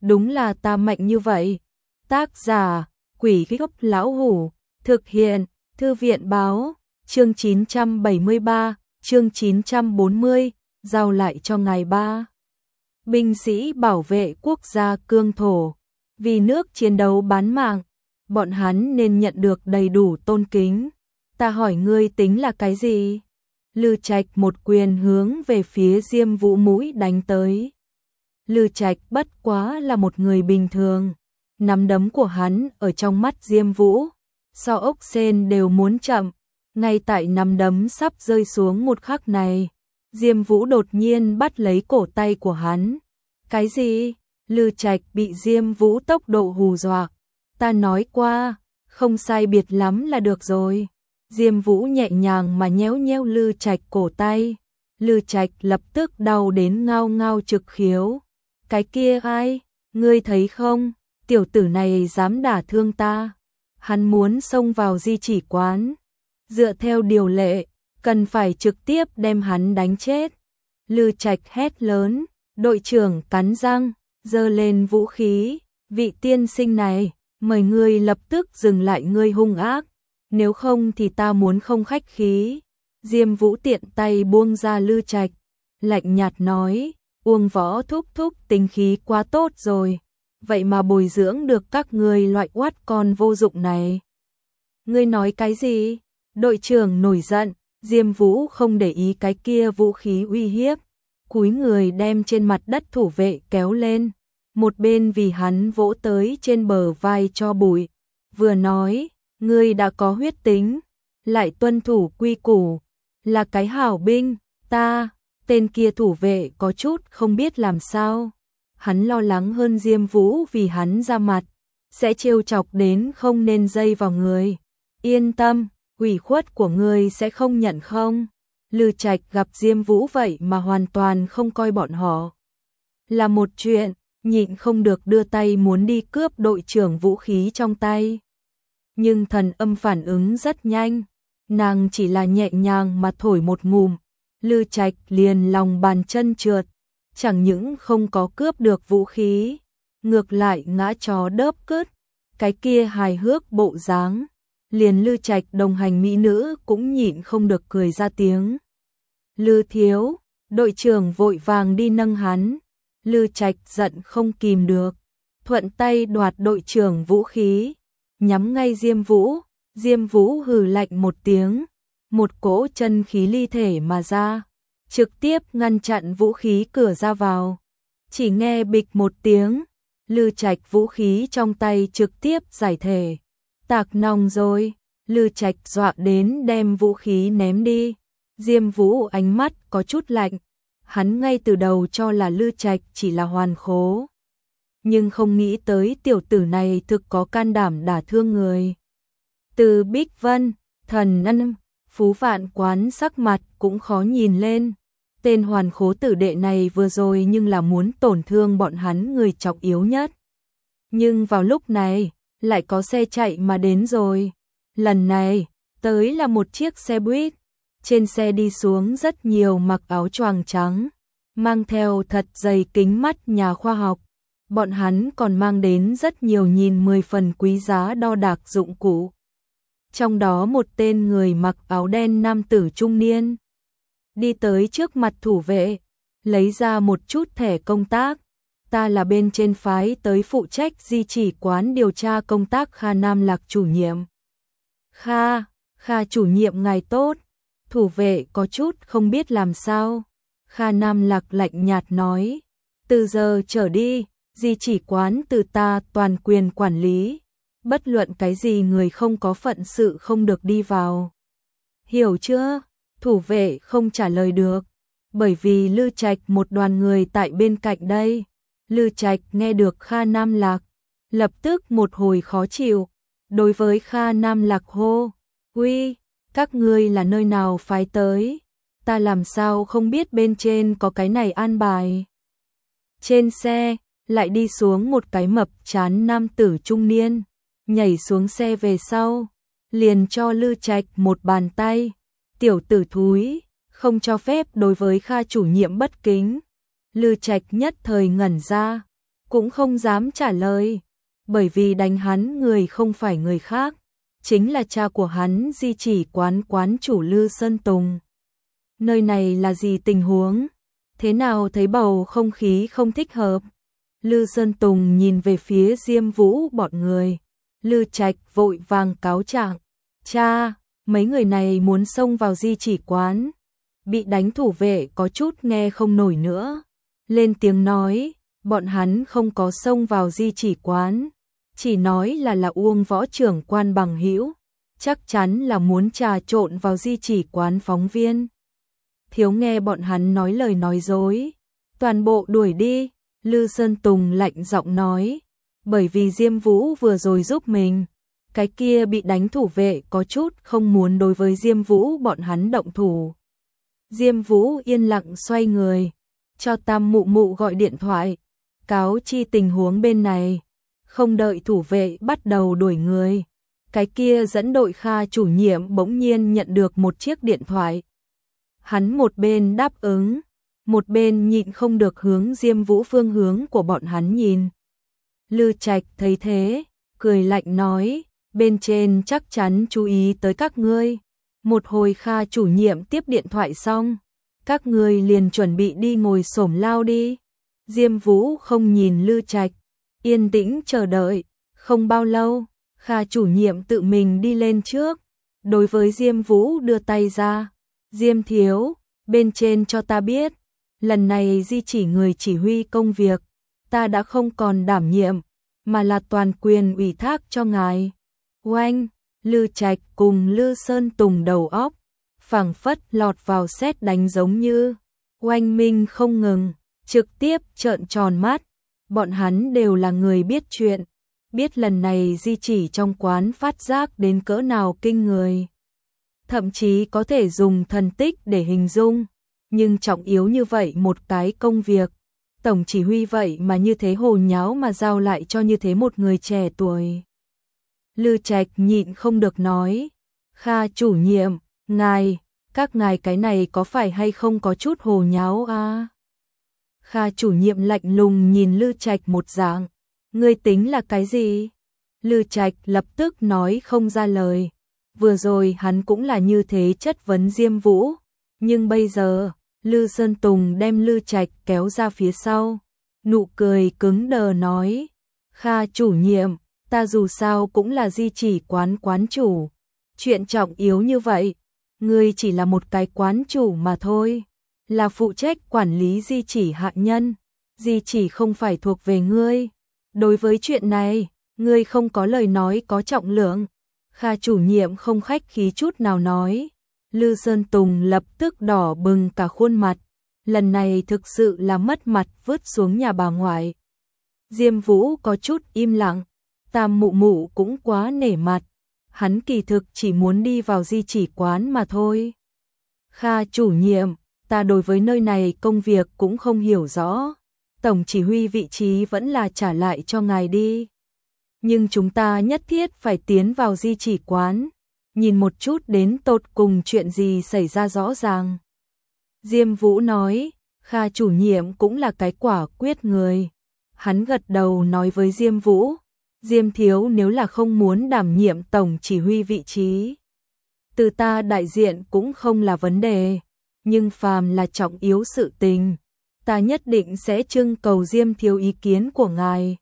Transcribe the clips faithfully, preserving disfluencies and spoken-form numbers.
đúng là ta mạnh như vậy. Tác giả, Quỷ Gốc Lão Hủ, thực hiện, Thư viện báo, chương chín trăm bảy mươi ba, chương chín trăm bốn mươi, giao lại cho ngài ba. Binh sĩ bảo vệ quốc gia cương thổ, vì nước chiến đấu bán mạng, bọn hắn nên nhận được đầy đủ tôn kính. Ta hỏi ngươi tính là cái gì? Lư Trạch một quyền hướng về phía Diêm Vũ mũi đánh tới. Lư Trạch bất quá là một người bình thường, nắm đấm của hắn ở trong mắt Diêm Vũ, so ốc sên đều muốn chậm. Ngay tại nắm đấm sắp rơi xuống một khắc này, Diêm Vũ đột nhiên bắt lấy cổ tay của hắn. Cái gì? Lư Trạch bị Diêm Vũ tốc độ hù dọa. Ta nói qua, không sai biệt lắm là được rồi. Diêm Vũ nhẹ nhàng mà nhéo nhéo Lư Trạch cổ tay. Lư Trạch lập tức đau đến ngao ngao trực khiếu. Cái kia ai? Ngươi thấy không? Tiểu tử này dám đả thương ta. Hắn muốn xông vào di chỉ quán. Dựa theo điều lệ, cần phải trực tiếp đem hắn đánh chết. Lư Trạch hét lớn, đội trưởng cắn răng, giơ lên vũ khí. Vị tiên sinh này, mời ngươi lập tức dừng lại ngươi hung ác. Nếu không thì ta muốn không khách khí. Diêm Vũ tiện tay buông ra Lư Trạch, lạnh nhạt nói, Uông Võ thúc thúc tính khí quá tốt rồi, vậy mà bồi dưỡng được các ngươi loại oát con vô dụng này. Ngươi nói cái gì? Đội trưởng nổi giận, Diêm Vũ không để ý cái kia vũ khí uy hiếp, cúi người đem trên mặt đất thủ vệ kéo lên, một bên vì hắn vỗ tới trên bờ vai cho bụi, vừa nói, ngươi đã có huyết tính, lại tuân thủ quy củ, là cái hảo binh. Ta, tên kia thủ vệ có chút không biết làm sao. Hắn lo lắng hơn Diêm Vũ vì hắn ra mặt, sẽ trêu chọc đến không nên dây vào người. Yên tâm, ủy khuất của ngươi sẽ không nhận không? Lư Trạch gặp Diêm Vũ vậy mà hoàn toàn không coi bọn họ là một chuyện, nhịn không được đưa tay muốn đi cướp đội trưởng vũ khí trong tay. Nhưng Thần Âm phản ứng rất nhanh, nàng chỉ là nhẹ nhàng mà thổi một ngụm, Lư Trạch liền lòng bàn chân trượt, chẳng những không có cướp được vũ khí, ngược lại ngã chó đớp cứt, cái kia hài hước bộ dáng, liền Lư Trạch đồng hành mỹ nữ cũng nhịn không được cười ra tiếng. Lư thiếu, đội trưởng vội vàng đi nâng hắn, Lư Trạch giận không kìm được, thuận tay đoạt đội trưởng vũ khí, nhắm ngay Diêm Vũ. Diêm Vũ hừ lạnh một tiếng, một cỗ chân khí ly thể mà ra, trực tiếp ngăn chặn vũ khí cửa ra vào. Chỉ nghe bịch một tiếng, Lư Trạch vũ khí trong tay trực tiếp giải thể. Tạc nòng rồi, Lư Trạch dọa đến đem vũ khí ném đi. Diêm Vũ ánh mắt có chút lạnh, hắn ngay từ đầu cho là Lư Trạch chỉ là hoàn khố, nhưng không nghĩ tới tiểu tử này thực có can đảm đả thương người. Từ Bích Vân, Thần Ân, Phú Vạn Quán sắc mặt cũng khó nhìn lên. Tên hoàn khố tử đệ này vừa rồi nhưng là muốn tổn thương bọn hắn người trọng yếu nhất. Nhưng vào lúc này, lại có xe chạy mà đến rồi. Lần này, tới là một chiếc xe buýt. Trên xe đi xuống rất nhiều mặc áo choàng trắng, mang theo thật dày kính mắt nhà khoa học. Bọn hắn còn mang đến rất nhiều nhìn mười phần quý giá đo đạc dụng cụ. Trong đó một tên người mặc áo đen nam tử trung niên đi tới trước mặt thủ vệ, lấy ra một chút thẻ công tác. Ta là bên trên phái tới phụ trách di chỉ quán điều tra công tác Kha Nam Lạc chủ nhiệm. Kha, Kha chủ nhiệm ngài tốt. Thủ vệ có chút không biết làm sao. Kha Nam Lạc lạnh nhạt nói, từ giờ trở đi, di chỉ quán từ ta toàn quyền quản lý. Bất luận cái gì người không có phận sự không được đi vào. Hiểu chưa? Thủ vệ không trả lời được, bởi vì Lư Trạch một đoàn người tại bên cạnh đây. Lư Trạch nghe được Kha Nam Lạc, lập tức một hồi khó chịu, đối với Kha Nam Lạc hô, uy, các ngươi là nơi nào phái tới? Ta làm sao không biết bên trên có cái này an bài? Trên xe, lại đi xuống một cái mập chán nam tử trung niên, nhảy xuống xe về sau, liền cho Lư Trạch một bàn tay. Tiểu tử thúi, không cho phép đối với Kha chủ nhiệm bất kính. Lư Trạch nhất thời ngẩn ra, cũng không dám trả lời, bởi vì đánh hắn người không phải người khác, chính là cha của hắn, Di Chỉ quán quán chủ Lư Sơn Tùng. Nơi này là gì tình huống? Thế nào thấy bầu không khí không thích hợp? Lư Sơn Tùng nhìn về phía Diêm Vũ bọn người. Lư Trạch vội vàng cáo trạng. Cha, mấy người này muốn xông vào Di Chỉ quán. Bị đánh thủ vệ có chút nghe không nổi nữa. Lên tiếng nói, bọn hắn không có xông vào Di Chỉ quán. Chỉ nói là là Uông võ trưởng quan bằng hữu, chắc chắn là muốn trà trộn vào Di Chỉ quán phóng viên. Thiếu nghe bọn hắn nói lời nói dối, toàn bộ đuổi đi. Lư Sơn Tùng lạnh giọng nói, bởi vì Diêm Vũ vừa rồi giúp mình, cái kia bị đánh thủ vệ có chút không muốn đối với Diêm Vũ bọn hắn động thủ. Diêm Vũ yên lặng xoay người, cho Tam Mụ Mụ gọi điện thoại, cáo chi tình huống bên này. Không đợi thủ vệ bắt đầu đuổi người, cái kia dẫn đội Kha chủ nhiệm bỗng nhiên nhận được một chiếc điện thoại. Hắn một bên đáp ứng, một bên nhịn không được hướng Diêm Vũ phương hướng của bọn hắn nhìn. Lư Trạch thấy thế, cười lạnh nói, bên trên chắc chắn chú ý tới các ngươi. Một hồi Kha chủ nhiệm tiếp điện thoại xong, các ngươi liền chuẩn bị đi ngồi xổm lao đi. Diêm Vũ không nhìn Lư Trạch, yên tĩnh chờ đợi. Không bao lâu, Kha chủ nhiệm tự mình đi lên trước, đối với Diêm Vũ đưa tay ra. Diêm thiếu, bên trên cho ta biết, lần này Di Chỉ người chỉ huy công việc, ta đã không còn đảm nhiệm, mà là toàn quyền ủy thác cho ngài. Oanh, Lư Trạch cùng Lư Sơn Tùng đầu óc, phảng phất lọt vào sét đánh giống như, oanh minh không ngừng, trực tiếp trợn tròn mắt. Bọn hắn đều là người biết chuyện, biết lần này Di Chỉ trong quán phát giác đến cỡ nào kinh người. Thậm chí có thể dùng thần tích để hình dung, nhưng trọng yếu như vậy một cái công việc, tổng chỉ huy vậy mà như thế hồ nháo mà giao lại cho như thế một người trẻ tuổi. Lư Trạch nhịn không được nói, Kha chủ nhiệm, ngài, các ngài cái này có phải hay không có chút hồ nháo à? Kha chủ nhiệm lạnh lùng nhìn Lư Trạch một dạng, ngươi tính là cái gì? Lư Trạch lập tức nói không ra lời. Vừa rồi hắn cũng là như thế chất vấn Diêm Vũ, nhưng bây giờ, Lư Sơn Tùng đem Lư Trạch kéo ra phía sau, nụ cười cứng đờ nói, Kha chủ nhiệm, ta dù sao cũng là Di Chỉ quán quán chủ, chuyện trọng yếu như vậy, ngươi chỉ là một cái quán chủ mà thôi, là phụ trách quản lý Di Chỉ hạ nhân, Di Chỉ không phải thuộc về ngươi, đối với chuyện này, ngươi không có lời nói có trọng lượng. Kha chủ nhiệm không khách khí chút nào nói. Lư Sơn Tùng lập tức đỏ bừng cả khuôn mặt, lần này thực sự là mất mặt vứt xuống nhà bà ngoại. Diêm Vũ có chút im lặng, Tam Mụ Mụ cũng quá nể mặt, hắn kỳ thực chỉ muốn đi vào Di Chỉ quán mà thôi. Kha chủ nhiệm, ta đối với nơi này công việc cũng không hiểu rõ, tổng chỉ huy vị trí vẫn là trả lại cho ngài đi. Nhưng chúng ta nhất thiết phải tiến vào Di Chỉ quán, nhìn một chút đến tột cùng chuyện gì xảy ra rõ ràng. Diêm Vũ nói, Kha chủ nhiệm cũng là cái quả quyết người. Hắn gật đầu nói với Diêm Vũ, Diêm thiếu nếu là không muốn đảm nhiệm tổng chỉ huy vị trí, từ ta đại diện cũng không là vấn đề, nhưng phàm là trọng yếu sự tình, ta nhất định sẽ trưng cầu Diêm thiếu ý kiến của ngài.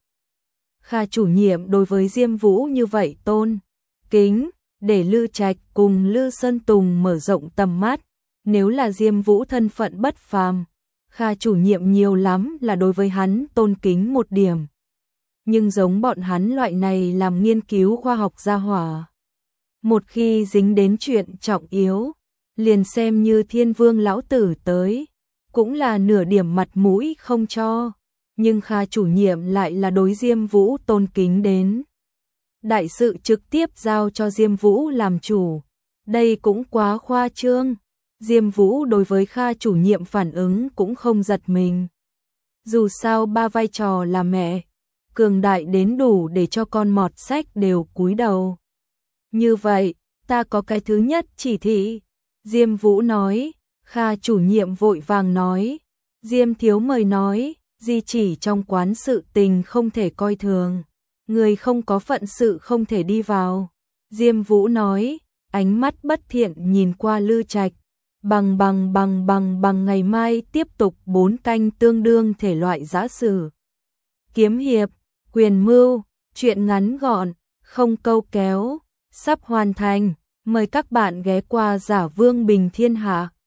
Kha chủ nhiệm đối với Diêm Vũ như vậy tôn kính, để Lư Trạch cùng Lư Sơn Tùng mở rộng tầm mắt. Nếu là Diêm Vũ thân phận bất phàm, Kha chủ nhiệm nhiều lắm là đối với hắn tôn kính một điểm. Nhưng giống bọn hắn loại này làm nghiên cứu khoa học gia hỏa, một khi dính đến chuyện trọng yếu, liền xem như Thiên Vương lão tử tới, cũng là nửa điểm mặt mũi không cho. Nhưng Kha chủ nhiệm lại là đối Diêm Vũ tôn kính đến. Đại sự trực tiếp giao cho Diêm Vũ làm chủ, đây cũng quá khoa trương. Diêm Vũ đối với Kha chủ nhiệm phản ứng cũng không giật mình. Dù sao ba vai trò là mẹ, cường đại đến đủ để cho con mọt sách đều cúi đầu. Như vậy, ta có cái thứ nhất chỉ thị. Diêm Vũ nói, Kha chủ nhiệm vội vàng nói, Diêm thiếu mời nói. di chỉ trong quán sự tình không thể coi thường, người không có phận sự không thể đi vào. Diêm Vũ nói, ánh mắt bất thiện nhìn qua Lư Trạch, bằng bằng bằng bằng bằng ngày mai tiếp tục bốn canh tương đương thể loại giã sử. Kiếm hiệp, quyền mưu, chuyện ngắn gọn, không câu kéo, sắp hoàn thành, mời các bạn ghé qua Giả Vương Bình Thiên Hạ.